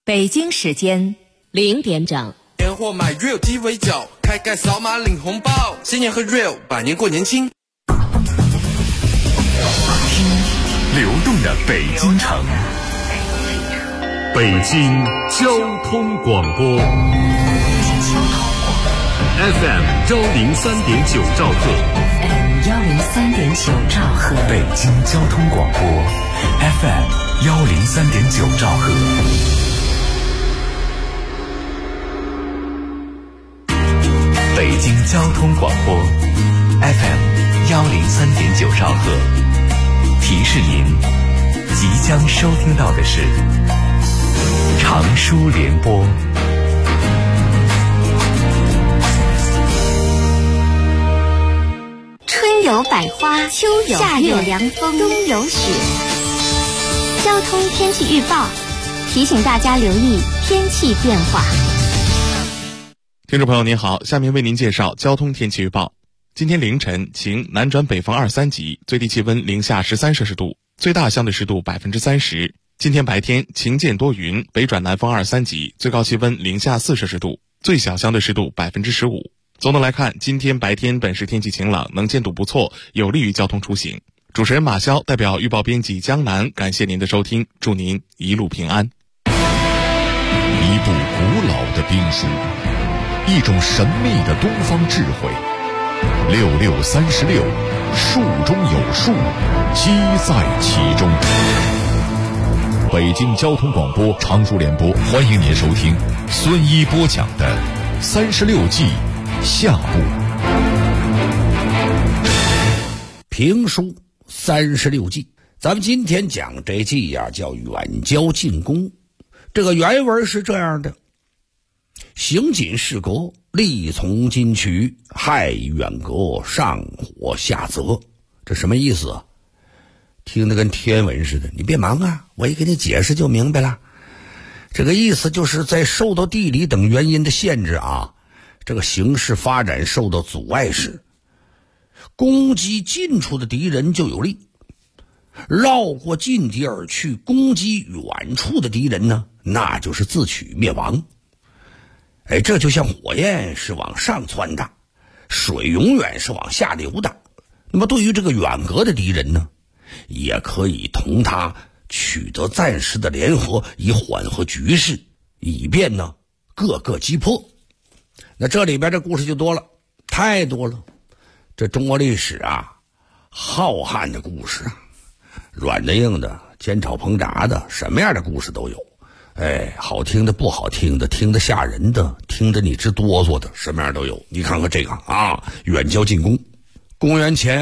北京时间0点整。 年货买 Real 鸡尾酒，开盖扫码领红包，新年和 Real 百年过年轻。 流动的北京城，北京交通广播 FM 103.9兆赫 103.9兆赫， 北京交通广播 FM 103.9兆赫。北京交通广播 FM 103.9兆赫，提示您即将收听到的是长舒联播。 春有百花，秋有夏有凉风，冬有雪。交通天气预报提醒大家留意天气变化。 听众朋友您好，下面为您介绍交通天气预报。今天凌晨晴，南转北风2、3级，最低气温零下13摄氏度，最大相对湿度30%。今天白天晴间多云，北转南风2、3级，最高气温零下4摄氏度，最小相对湿度15%。总的来看，今天白天本市天气晴朗，能见度不错，有利于交通出行。主持人马潇代表预报编辑江南，感谢您的收听，祝您一路平安。 一部古老的兵书，一种神秘的东方智慧，6636，术中有术，机在其中。北京交通广播长舒联播，欢迎您收听孙一播讲的36计下部。 评书36计，咱们今天讲这计呀，叫远交近攻。这个原文是这样的：行紧事革，力从金渠，害远隔，上火下泽。这什么意思啊？听得跟天文似的，你别忙啊，我一给你解释就明白了。这个意思就是在受到地理等原因的限制啊，这个形势发展受到阻碍时，攻击近处的敌人就有利，绕过近敌而去攻击远处的敌人呢，那就是自取灭亡。这就像火焰是往上窜的，水永远是往下流的。那么对于这个远隔的敌人呢，也可以同他取得暂时的联合，以缓和局势，以便呢各个击破。那这里边这故事就多了，太多了。这中国历史啊，浩瀚的故事啊，软的硬的，煎炒烹炸的，什么样的故事都有。好听的不好听的，听得吓人的，听得你直哆嗦的，什么样都有。你看看这个啊，远交近攻。公元前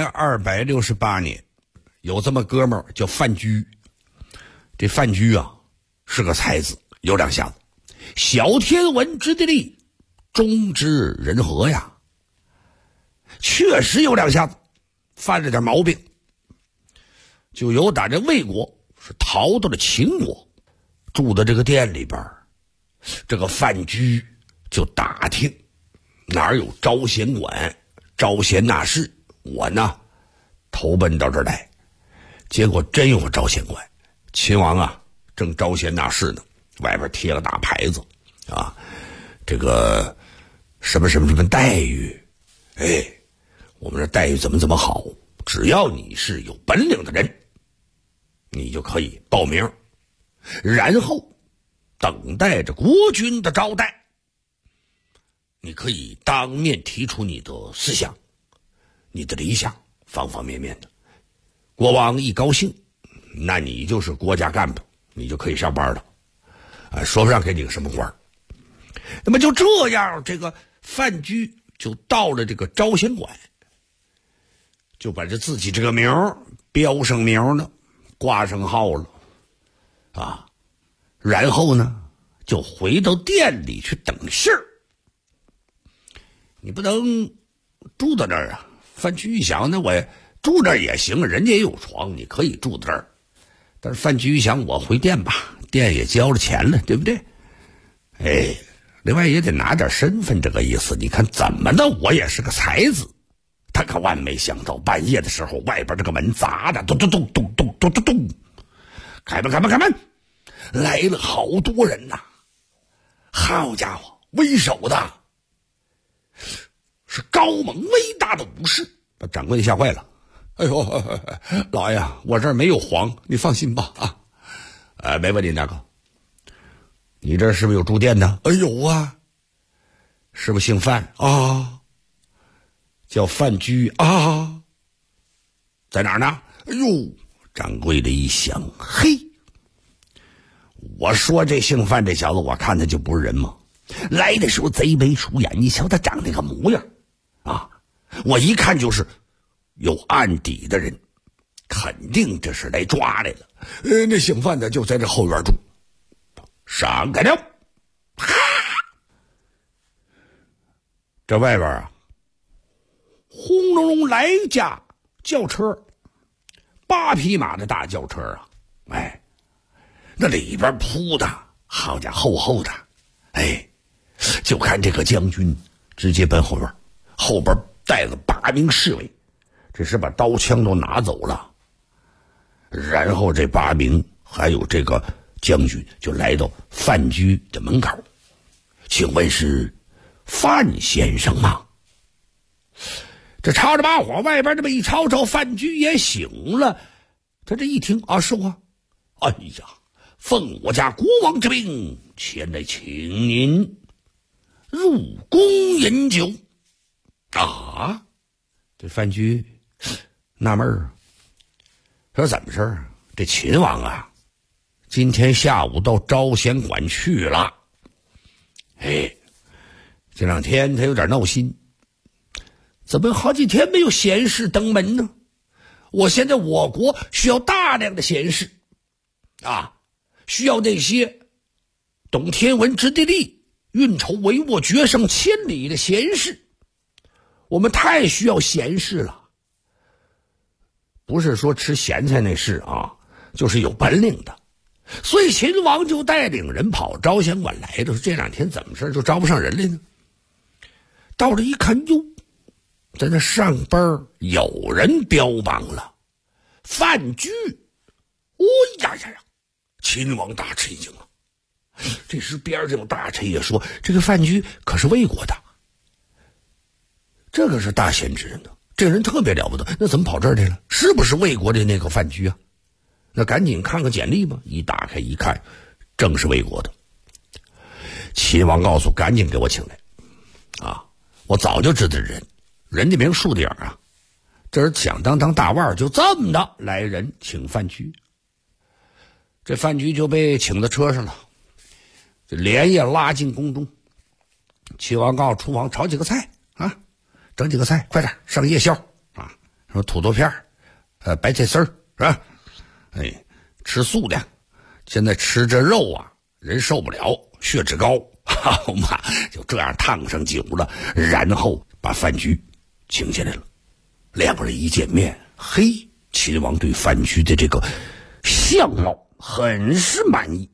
268年，有这么哥们儿叫范雎。这范雎啊是个才子，有两下子，小天文之地利，中之人和呀。确实有两下子，犯了点毛病，就由打这魏国是逃到了秦国，住的这个店里边，这个范雎就打听哪儿有招贤馆，招贤纳士，我呢投奔到这儿来。结果真有个招贤馆，秦王啊正招贤纳士呢，外边贴了大牌子啊，这个什么什么什么待遇，我们这待遇怎么好，只要你是有本领的人，你就可以报名，然后等待着国君的招待。你可以当面提出你的思想，你的理想，方方面面的。国王一高兴，那你就是国家干部，你就可以上班了。说不上给你个什么官。那么就这样，这个范雎就到了这个招贤馆，就把这自己这个名标上名了，挂上号了啊，然后呢就回到店里去等信儿。你不能住到这儿啊。范雎一想，那我住这儿也行，人家也有床，你可以住这儿。但是范雎一想，我回店吧，店也交了钱了，对不对？另外也得拿点身份，这个意思。你看怎么的，我也是个才子。他可万没想到，半夜的时候，外边这个门砸的咚咚咚咚咚咚咚咚，开门开门开门，来了好多人呐， 好家伙，为首的是高猛伟大的武士，把掌柜的吓坏了。哎呦，老爷，我这儿没有黄，你放心吧啊。没问题，大哥。你这是不是有住店呢？有啊。是不是姓范啊？叫范居啊？在哪儿呢？哎呦，掌柜的一想，嘿，我说这姓范这小子，我看他就不是人嘛。来的时候贼眉鼠眼，你瞧他长那个模样啊，我一看就是有案底的人，肯定这是来抓来了。那姓范的就在这后院住，闪开了。这外边啊，轰隆隆来一架轿车，8匹马的大轿车啊，哎，那里边铺的好家伙厚厚的，哎，就看这个将军直接奔后院，后边带了8名侍卫，这是把刀枪都拿走了，然后这8名还有这个将军就来到范居的门口，请问是范先生吗？这吵着把火，外边这么一吵吵，范居也醒了。他这一听啊，是我。哎呀，奉我家国王之命，前来请您入宫饮酒。啊，这范居纳闷儿，说怎么事儿？这秦王啊，今天下午到招贤馆去了。哎，这2天他有点闹心，怎么好几天没有贤士登门呢？我现在我国需要大量的贤士啊，需要那些懂天文知地利、运筹帷幄、决胜千里的贤士。我们太需要贤士了，不是说吃咸菜那事啊，就是有本领的。所以秦王就带领人跑招贤馆来的，这2天怎么事就招不上人来呢？到这一看，哟，在那上边有人标榜了范居。哦呀呀呀，秦王大吃一惊啊！这时边上有大臣也说，这个范居可是魏国的，这个是大贤之人呢，这人特别了不得，那怎么跑这儿去了？是不是魏国的那个范居啊？那赶紧看个简历吧，一打开一看，正是魏国的。秦王告诉赶紧给我请来啊！我早就知道人家名树顶啊，这是响当当大腕，就这么的来人请范居。这范居就被请到车上了，就连夜拉进宫中。秦王告诉厨房炒几个菜啊，整几个菜，快点上夜宵啊，什么土豆片白菜丝儿是吧？哎，吃素的，现在吃这肉啊，人受不了，血脂高。好嘛，就这样烫上酒了，然后把范居请进来了。2个人一见面，嘿，秦王对范居的这个相貌很是满意。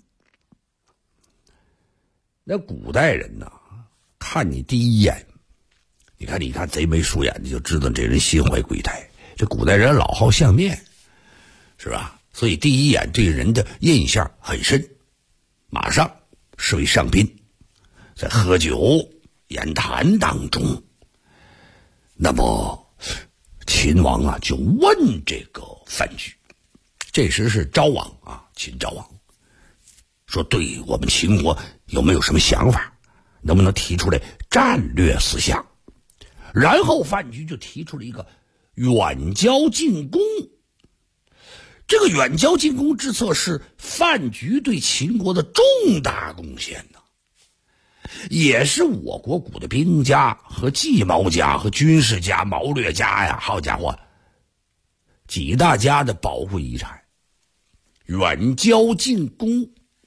那古代人呢，看你第一眼，你看贼眉鼠眼的，就知道这人心怀鬼胎。这古代人老好相面，是吧？所以第一眼对人的印象很深。马上是位上宾，在喝酒言谈当中，那么秦王啊就问这个范居，这时是昭王啊，秦昭王说，对我们秦国有没有什么想法，能不能提出来战略思想？然后范雎就提出了一个远交近攻。这个远交近攻之策是范雎对秦国的重大贡献呢，也是我国古的兵家和计谋家和军事家、谋略家呀，好家伙，几大家的宝贵遗产。远交近攻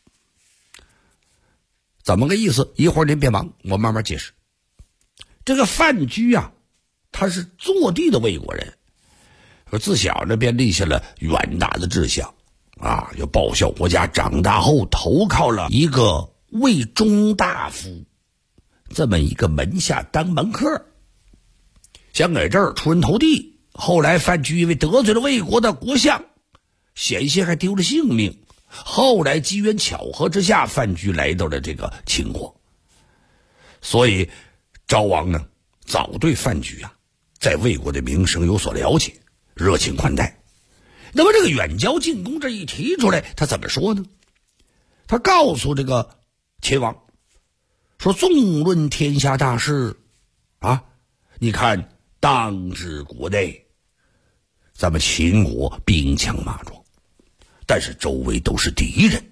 怎么个意思？一会儿您别忙，我慢慢解释。这个范雎啊，他是坐地的魏国人，说自小呢便立下了远大的志向啊，要报效国家。长大后投靠了一个魏中大夫这么一个门下当门客，想给这儿出人头地。后来范雎因为得罪了魏国的国相，险些还丢了性命。后来机缘巧合之下，范雎来到了这个秦国所以赵王呢早对范雎啊在魏国的名声有所了解，热情款待。那么这个远交近攻这一提出来，他怎么说呢？他告诉这个秦王说，纵论天下大事啊，你看当之国内，咱们秦国兵强马壮，但是周围都是敌人，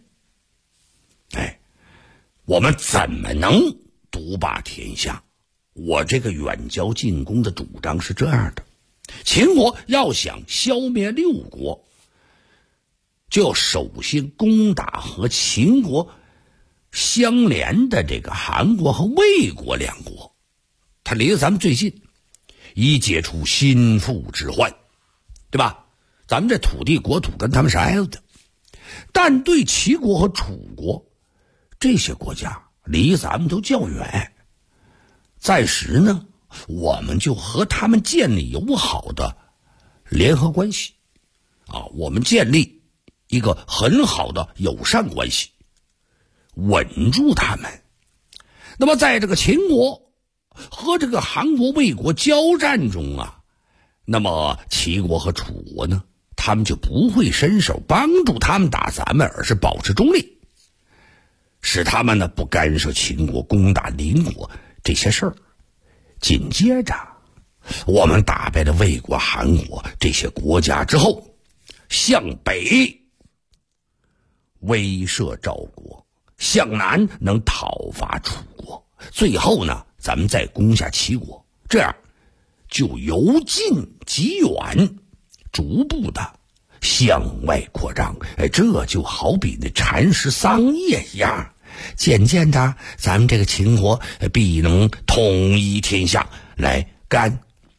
我们怎么能独霸天下？我这个远交近攻的主张是这样的，秦国要想消灭六国，就要首先攻打和秦国相连的这个韩国和魏国两国，它离咱们最近，以解除心腹之患，对吧？咱们这土地国土跟他们是挨着的，但对齐国和楚国这些国家离咱们都较远，暂时呢我们就和他们建立友好的联合关系啊，我们建立一个很好的友善关系，稳住他们。那么在这个秦国和这个韩国魏国交战中啊，那么齐国和楚国呢，他们就不会伸手帮助他们打咱们，而是保持中立，使他们呢不干涉秦国攻打邻国这些事儿。紧接着我们打败了魏国、韩国这些国家之后，向北威慑赵国，向南能讨伐楚国，最后呢咱们再攻下齐国，这样就由近及远，逐步的向外扩张。这就好比那蚕食桑叶一样，渐渐的咱们这个秦国必能统一天下，来干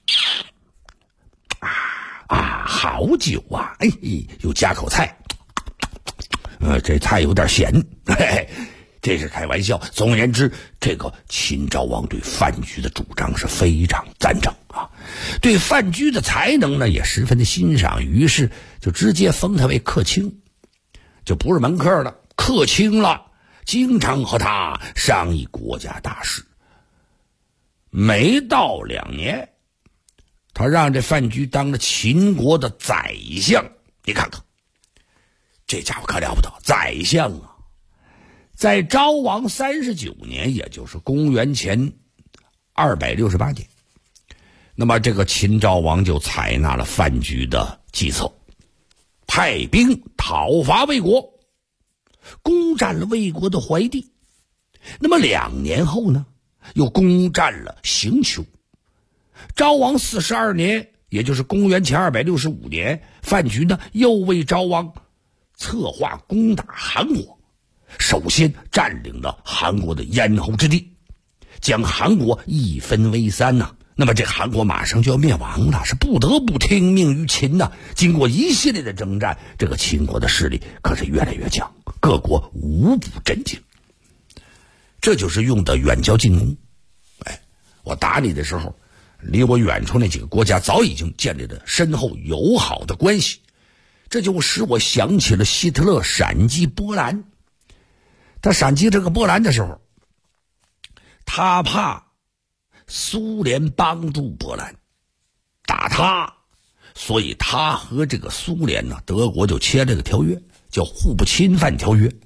好酒啊，又加口菜，这菜有点咸，这是开玩笑。总而言之，这个秦昭王对范雎的主张是非常赞成啊，对范雎的才能呢也十分的欣赏，于是就直接封他为客卿，就不是门客了，客卿了，经常和他商议国家大事。没到2年，他让这范雎当了秦国的宰相。你看看这家伙可了不得，宰相啊！在昭王39年，也就是公元前268年，那么这个秦昭王就采纳了范雎的计策，派兵讨伐魏国，攻占了魏国的怀地。那么2年后呢，又攻占了刑丘。昭王42年，也就是公元前265年，范雎呢又为昭王策划攻打韩国，首先占领了韩国的咽喉之地，将韩国一分为三呐。那么这韩国马上就要灭亡了，是不得不听命于秦呐。经过一系列的征战，这个秦国的势力可是越来越强，各国无不震惊。这就是用的远交近攻。我打你的时候，离我远处那几个国家早已经建立了深厚友好的关系，这就使我想起了希特勒闪击波兰。他闪击这个波兰的时候，他怕苏联帮助波兰打他，所以他和这个苏联呢，德国就签了个条约，叫互不侵犯条约，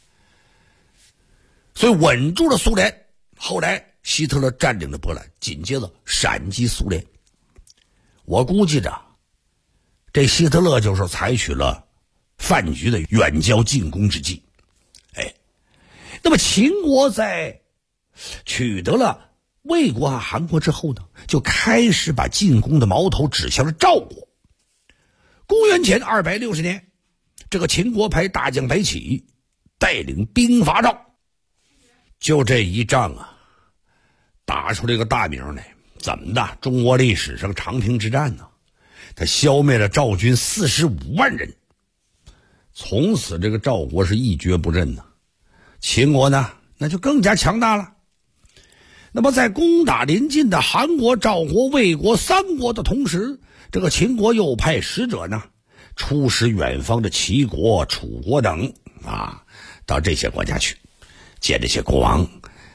所以稳住了苏联。后来希特勒占领了波兰，紧接着闪击苏联。我估计着这希特勒就是采取了范雎的远交近攻之计。那么秦国在取得了魏国和韩国之后呢，就开始把进攻的矛头指向了赵国。公元前260年，这个秦国派大将白起带领兵伐赵。就这一仗啊，打出这个大名来，怎么的？中国历史上长平之战呢，他消灭了赵军45万人，从此这个赵国是一蹶不振呢。秦国呢，那就更加强大了。那么在攻打邻近的韩国、赵国、魏国3国的同时，这个秦国又派使者呢，出使远方的齐国、楚国等啊，到这些国家去见这些国王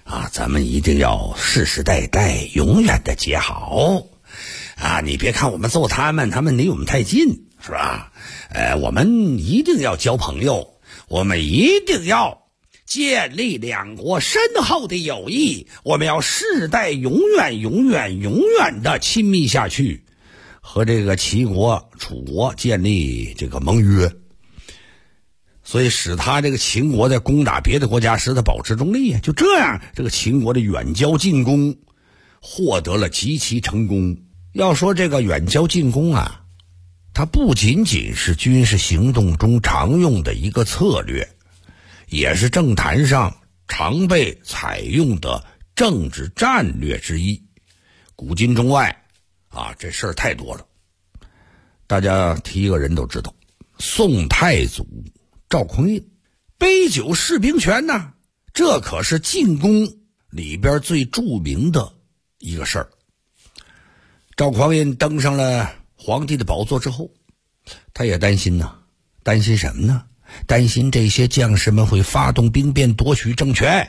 啊，咱们一定要世世代代永远的结好啊！你别看我们揍他们离我们太近，是吧？我们一定要交朋友，我们一定要建立两国深厚的友谊，我们要世代永远的亲密下去，和这个齐国、楚国建立这个盟约，所以使他这个秦国在攻打别的国家时他保持中立啊。就这样，这个秦国的远交近攻获得了极其成功。要说这个远交近攻啊，它不仅仅是军事行动中常用的一个策略，也是政坛上常被采用的政治战略之一。古今中外啊，这事儿太多了。大家提一个人都知道，宋太祖赵匡胤杯酒释兵权呢，这可是进攻里边最著名的一个事儿。赵匡胤登上了皇帝的宝座之后，他也担心呢，担心什么呢？担心这些将士们会发动兵变夺取政权。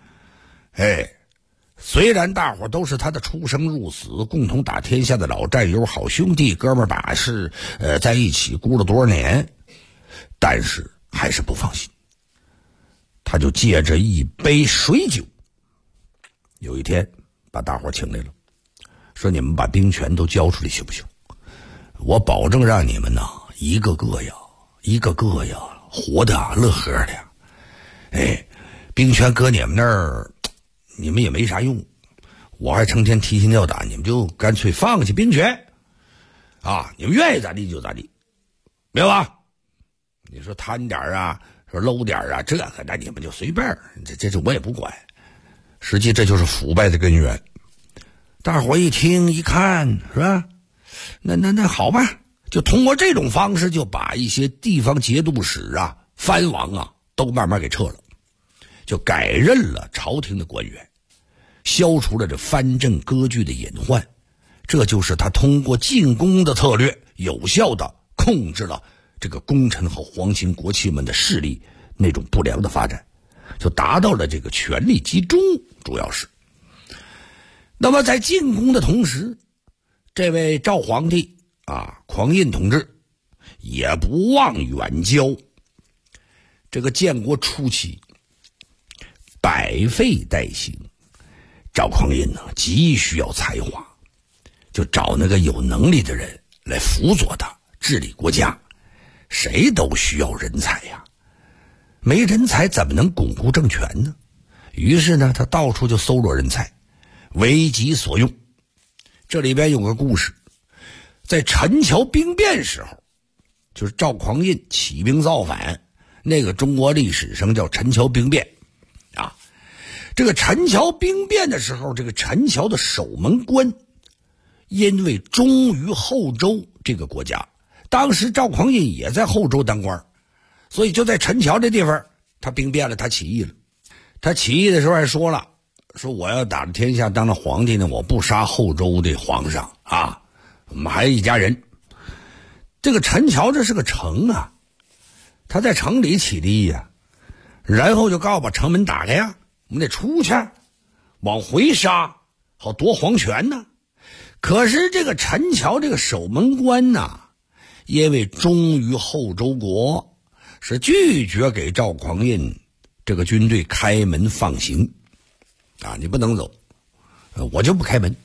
虽然大伙都是他的出生入死、共同打天下的老战友、好兄弟、哥们儿把式，在一起孤了多少年，但是还是不放心。他就借着一杯水酒，有一天把大伙请来了，说你们把兵权都交出来行不行？我保证让你们呢一个个呀活的乐呵的呀。兵权搁你们那儿你们也没啥用，我还成天提心吊胆，你们就干脆放弃兵权啊，你们愿意咋地就咋地，明白吧？你说贪点啊，说搂点啊，这个那你们就随便，这我也不管。实际这就是腐败的根源。大伙一听一看，是吧？那好吧，就通过这种方式就把一些地方节度使啊、藩王啊都慢慢给撤了，就改任了朝廷的官员，消除了这藩镇割据的隐患。这就是他通过进攻的策略，有效的控制了这个功臣和皇亲国戚们的势力那种不良的发展，就达到了这个权力集中，主要是。那么在进攻的同时，这位赵皇帝啊，匡胤同志也不忘远交。这个建国初期百废待兴，赵匡胤呢急需要才华，就找那个有能力的人来辅佐他治理国家。谁都需要人才呀，没人才怎么能巩固政权呢？于是呢，他到处就搜罗人才，为己所用。这里边有个故事，在陈桥兵变时候，就是赵匡胤起兵造反，那个中国历史上叫陈桥兵变啊。这个陈桥兵变的时候，这个陈桥的守门官因为忠于后周这个国家，当时赵匡胤也在后周当官，所以就在陈桥这地方他兵变了，他起义了。他起义的时候还说了，说我要打着天下当了皇帝呢，我不杀后周的皇上啊，我们还一家人。这个陈桥这是个城啊，他在城里起的义呀，然后就告诉把城门打开呀，我们得出去往回杀，好夺皇权呢。可是这个陈桥这个守门官呢，因为忠于后周国，是拒绝给赵匡胤这个军队开门放行啊，你不能走，我就不开门。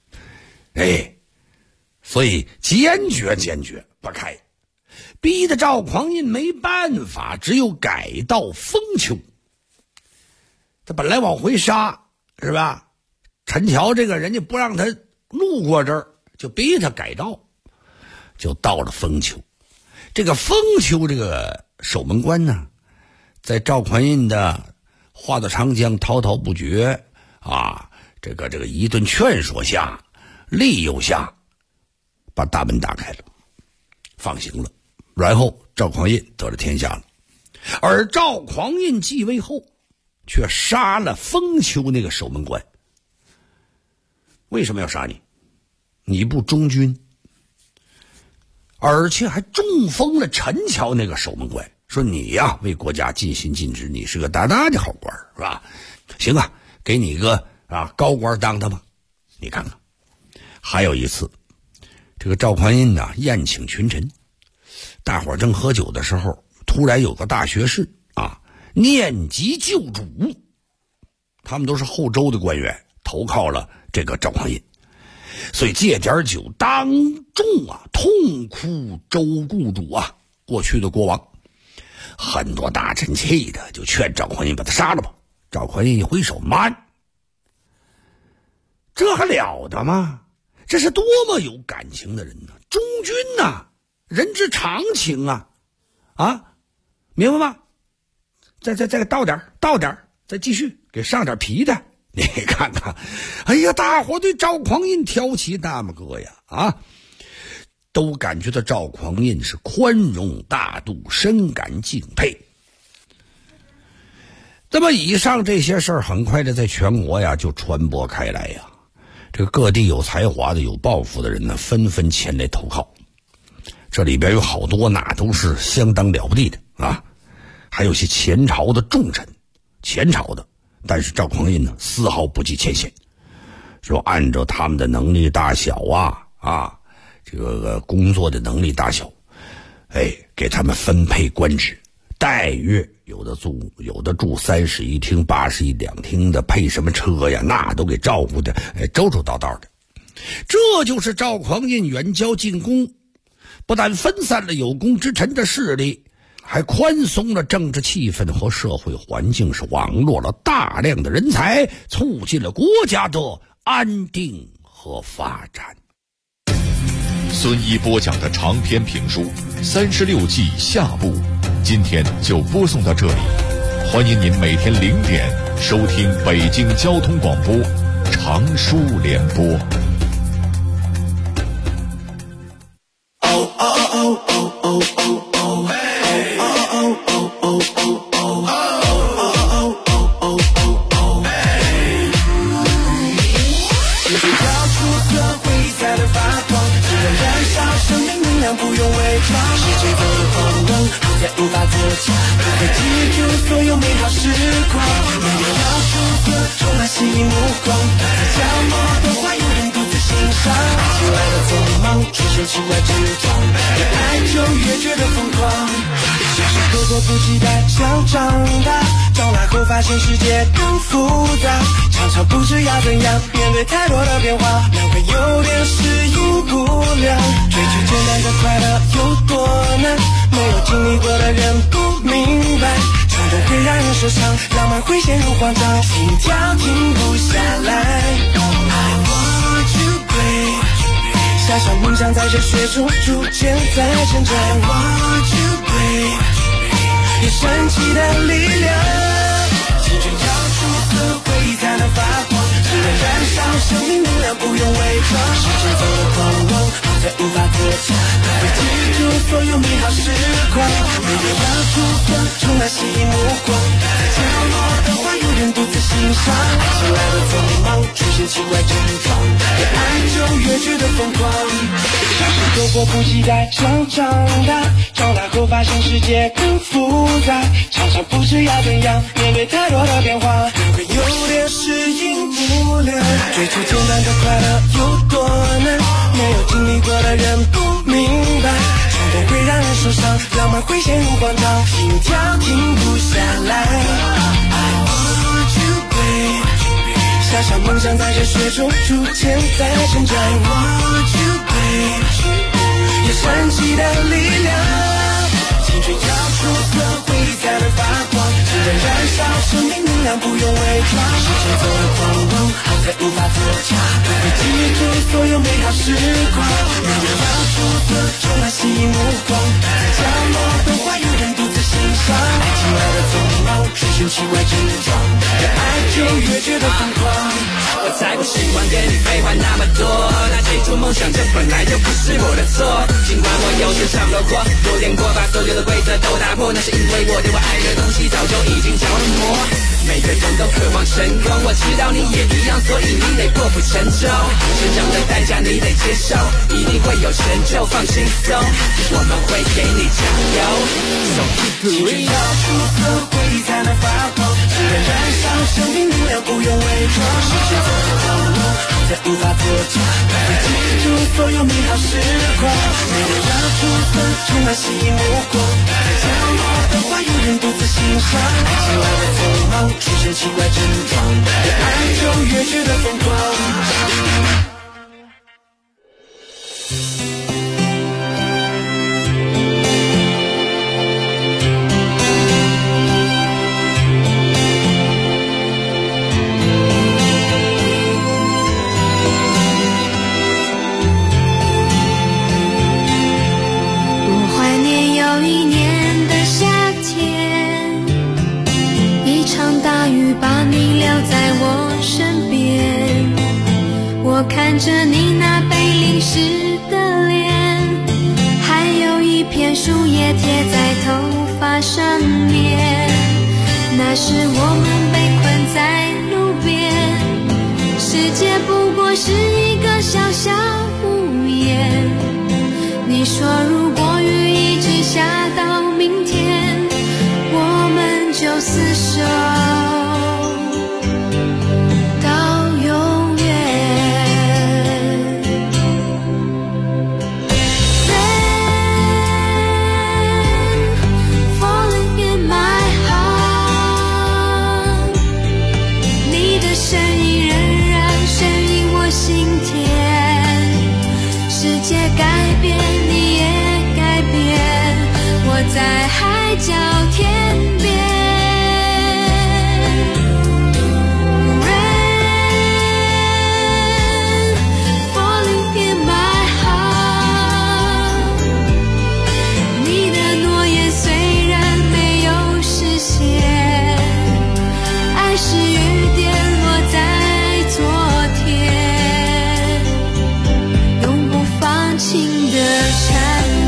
所以坚决不开，逼得赵匡胤没办法，只有改道封丘。他本来往回杀，是吧？陈桥这个人家不让他路过这儿，就逼他改道，就到了封丘。这个封丘这个守门官呢，在赵匡胤的话到长江滔滔不绝啊，这个一顿劝说下，利诱下，把大门打开了，放行了。然后赵匡胤得了天下了。而赵匡胤继位后，却杀了封丘那个守门官。为什么要杀你？你不忠君。而且还重封了陈桥那个守门官，说你呀为国家尽心尽职，你是个大大的好官，是吧？行啊， 给你个高官当的吗？你看看。还有一次，这个赵匡胤宴请群臣，大伙正喝酒的时候，突然有个大学士念及旧主，他们都是后周的官员，投靠了这个赵匡胤，所以借点酒当众痛哭周故主过去的国王。很多大臣气的就劝赵匡胤把他杀了吧。赵匡胤一挥手，慢，这还了得吗？这是多么有感情的人呢！忠君人之常情明白吗？再倒点，再继续给上点皮的。你看看，哎呀，大伙对赵匡胤挑起大拇哥呀都感觉到赵匡胤是宽容大度，深感敬佩。那么以上这些事儿很快的在全国就传播开来这个各地有才华的有抱负的人呢，纷纷前来投靠。这里边有好多都是相当了不地的还有些前朝的重臣，但是赵匡胤呢丝毫不计前嫌，说按照他们的能力大小这个工作的能力大小，给他们分配官职待遇，有的住31厅81两厅的，配什么车呀，那都给照顾的周周到道的。这就是赵匡胤远交近攻，不但分散了有功之臣的势力，还宽松了政治气氛和社会环境，是网络了大量的人才，促进了国家的安定和发展。 孙一播讲的长篇评书《36计》下部，今天就播送到这里。欢迎您每天0点收听北京交通广播长书联播。 不用伪装，世界走得慌乱，好在无法自洽，不会记住所有美好时光，没有要出色，充满吸引目光，大家角落的话有人独自欣赏，爱情来的匆忙，出现奇怪症状，越爱就越觉得疯狂，小时候迫不及待想长大，长大后发现世界更复杂，常常不知要怎样面对太多的变化，难怪有点适应不了，追求简单的快乐有多难，没有经历过的人不明白，冲动会让人受伤，浪漫会陷入慌张，心跳停不下来。I want you babe， 小小梦想在这雪中逐渐在成长。I want you babe， 有神奇的力量，青春要出色，回忆才能发光，只能燃烧生命能量，不用伪装，时间走得狂妄，好在无法自洽，会记住所有美好时光，没有要出色，充满吸引目光，在角落的话有人独自欣赏，爱情来的匆忙，出现奇怪症状，越爱就越觉得疯狂，小时候迫不及待想长大，长大后发现世界更复杂，常常不知要怎样面对太多的变化，会有点适应不了，追求简单的快乐有多难，没有经历过的人不明白，冲动会让人受伤，浪漫会陷入慌张，心跳停不下来。I want you babe， 小小梦想在这雪中逐渐在成长。I want you babe， 有神奇的力量，青春要出色，回忆才能发光，只能燃烧生命能量，不用伪装，时间走得狂妄，好在无法自洽，不会记住所有美好时光，没有要出色，充满吸引目光，在角落的话有人独自欣赏，爱情来的匆忙，出现奇怪症状，越爱就越觉得疯狂，我才不喜欢跟你废话那么多，那追逐梦想这本来就不是我的错，尽管我有时常落魄，有点过把所有的规则都打破，那是因为我对我爱的东西早就已经着了魔，每个人都渴望成功，我知道你也一样，所以你得破釜沉舟，成长的代价你得接受，一定会有成就，放轻松，我们会给你加油。So keep it real， 要出色，回忆才能发光，只能然燃烧生命力量，不用伪装。世界走得好忙，再无法作假，会记住所有美好时光。没人要出分，充满吸引目光。角落的花，有人独自欣赏。爱情来的匆忙，出现奇怪症状，越爱就越觉得疯狂。 看着你那被淋湿的脸，还有一片树叶贴在头发上面，那时我们被困在路边，世界不过是一个小小屋檐。你说如果雨一直下到明天，我们就厮守在海角天边。Rain falling in my heart， 你的诺言虽然没有实现，爱是雨点落在昨天，永不放晴的缠绵。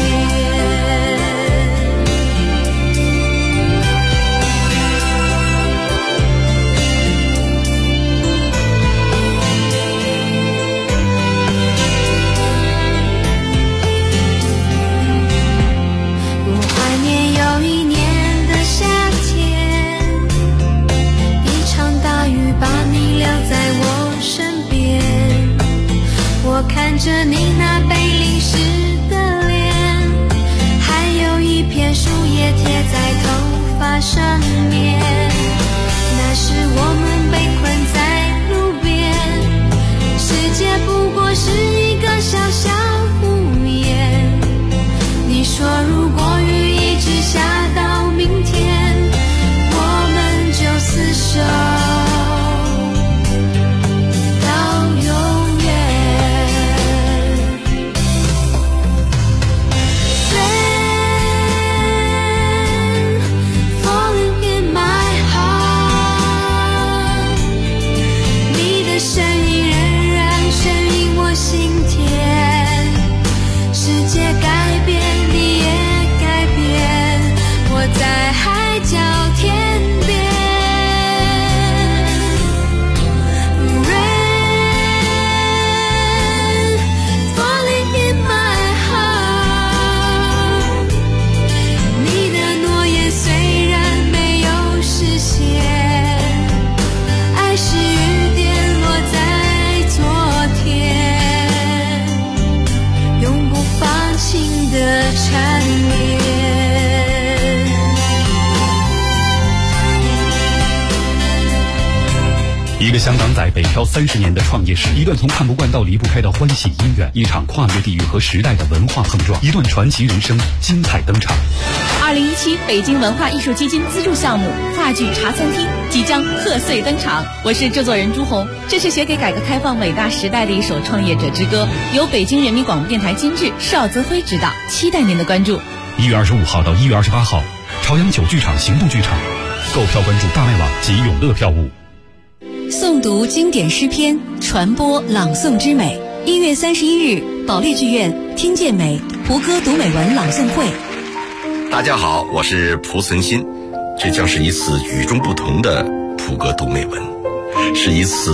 看着你那被淋湿的脸，还有一片树叶贴在头发上面，那时我们被困在路边，世界不过是一个小小屋檐。你说如果雨一直下到明天，我们就厮守在海角天边。Rain falling in my heart， 你的诺言虽然没有实现，爱是雨点落在昨天，永不放晴的缠绵。 一个香港仔北漂30年的创业史，一段从看不惯到离不开的欢喜姻缘，一场跨越地域和时代的文化碰撞，一段传奇人生精彩登场。 2017北京文化艺术基金资助项目话剧茶餐厅即将贺岁登场，我是制作人朱红。这是写给改革开放伟大时代的一首创业者之歌，由北京人民广播电台监制邵泽辉执导，期待您的关注。 1月25号到1月28号，朝阳9剧场行动剧场，购票关注大麦网及永乐票务。 诵读经典诗篇，传播朗诵之美。1月31日，保利剧院听见美蒲歌读美文朗诵会。 大家好，我是蒲存昕，这将是一次与众不同的蒲歌读美文，是一次